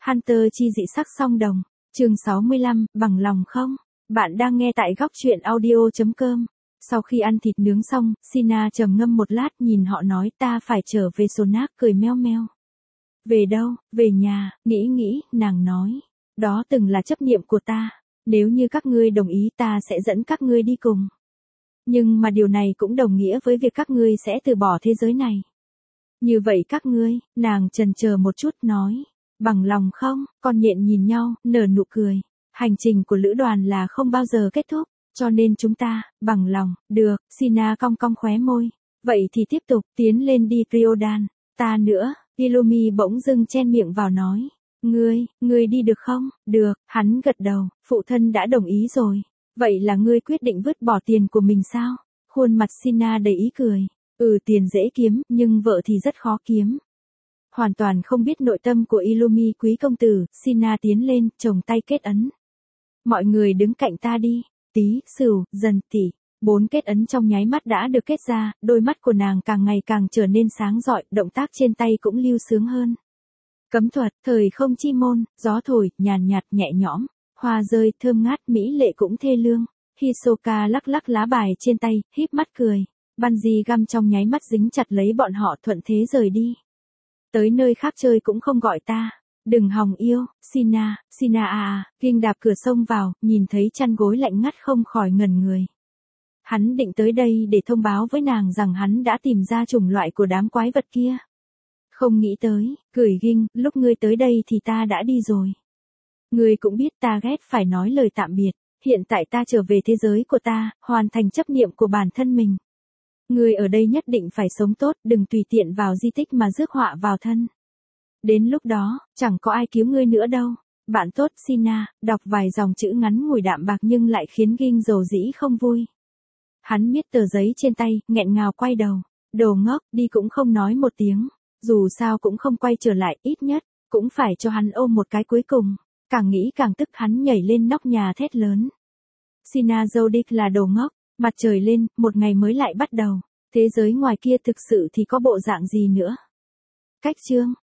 Hunter chi dị sắc song đồng. Chương 65, bằng lòng không? Bạn đang nghe tại góc truyện audio.com. Sau khi ăn thịt nướng xong, Sina trầm ngâm một lát nhìn họ nói ta phải trở về Sonak cười meo meo. Về đâu? Về nhà, nghĩ, nàng nói. Đó từng là chấp niệm của ta. Nếu như các ngươi đồng ý ta sẽ dẫn các ngươi đi cùng. Nhưng mà điều này cũng đồng nghĩa với việc các ngươi sẽ từ bỏ thế giới này. Như vậy các ngươi, nàng chần chờ một chút nói. Bằng lòng không? Con nhện nhìn nhau, nở nụ cười. Hành trình của lữ đoàn là không bao giờ kết thúc, cho nên chúng ta, bằng lòng, được, Sina cong cong khóe môi. Vậy thì tiếp tục, tiến lên đi Riodan, ta nữa, Ilomi bỗng dưng chen miệng vào nói. Ngươi đi được không? Được, hắn gật đầu, phụ thân đã đồng ý rồi. Vậy là ngươi quyết định vứt bỏ tiền của mình sao? Khuôn mặt Sina đầy ý cười. Tiền dễ kiếm, nhưng vợ thì rất khó kiếm. Hoàn toàn không biết nội tâm của Ilomi quý công tử, Sina tiến lên, chồng tay kết ấn. Mọi người đứng cạnh ta đi, Tý, Sửu, Dần, Tỵ. 4 kết ấn trong nháy mắt đã được kết ra, đôi mắt của nàng càng ngày càng trở nên sáng rọi, động tác trên tay cũng lưu sướng hơn. Cấm thuật, thời không chi môn, gió thổi, nhàn nhạt nhẹ nhõm, hoa rơi, thơm ngát, mỹ lệ cũng thê lương. Hisoka lắc lắc lá bài trên tay, híp mắt cười. Bungee găm trong nháy mắt dính chặt lấy bọn họ thuận thế rời đi. Tới nơi khác chơi cũng không gọi ta. Đừng hòng yêu, Sina à. Kinh đạp cửa sông vào, nhìn thấy chăn gối lạnh ngắt không khỏi ngẩn người. Hắn định tới đây để thông báo với nàng rằng hắn đã tìm ra chủng loại của đám quái vật kia. Không nghĩ tới, cười ghinh, lúc ngươi tới đây thì ta đã đi rồi. Ngươi cũng biết ta ghét phải nói lời tạm biệt, hiện tại ta trở về thế giới của ta, hoàn thành chấp niệm của bản thân mình. Ngươi ở đây nhất định phải sống tốt, đừng tùy tiện vào di tích mà rước họa vào thân. Đến lúc đó, chẳng có ai cứu ngươi nữa đâu. Bạn tốt Sina, đọc vài dòng chữ ngắn ngủi đạm bạc nhưng lại khiến Ghinh dầu dĩ không vui. Hắn miết tờ giấy trên tay, nghẹn ngào quay đầu. Đồ ngốc, đi cũng không nói một tiếng. Dù sao cũng không quay trở lại, ít nhất, cũng phải cho hắn ôm một cái cuối cùng. Càng nghĩ càng tức hắn nhảy lên nóc nhà thét lớn. Sina Zodic là đồ ngốc, mặt trời lên, một ngày mới lại bắt đầu. Thế giới ngoài kia thực sự thì có bộ dạng gì nữa? Cách chương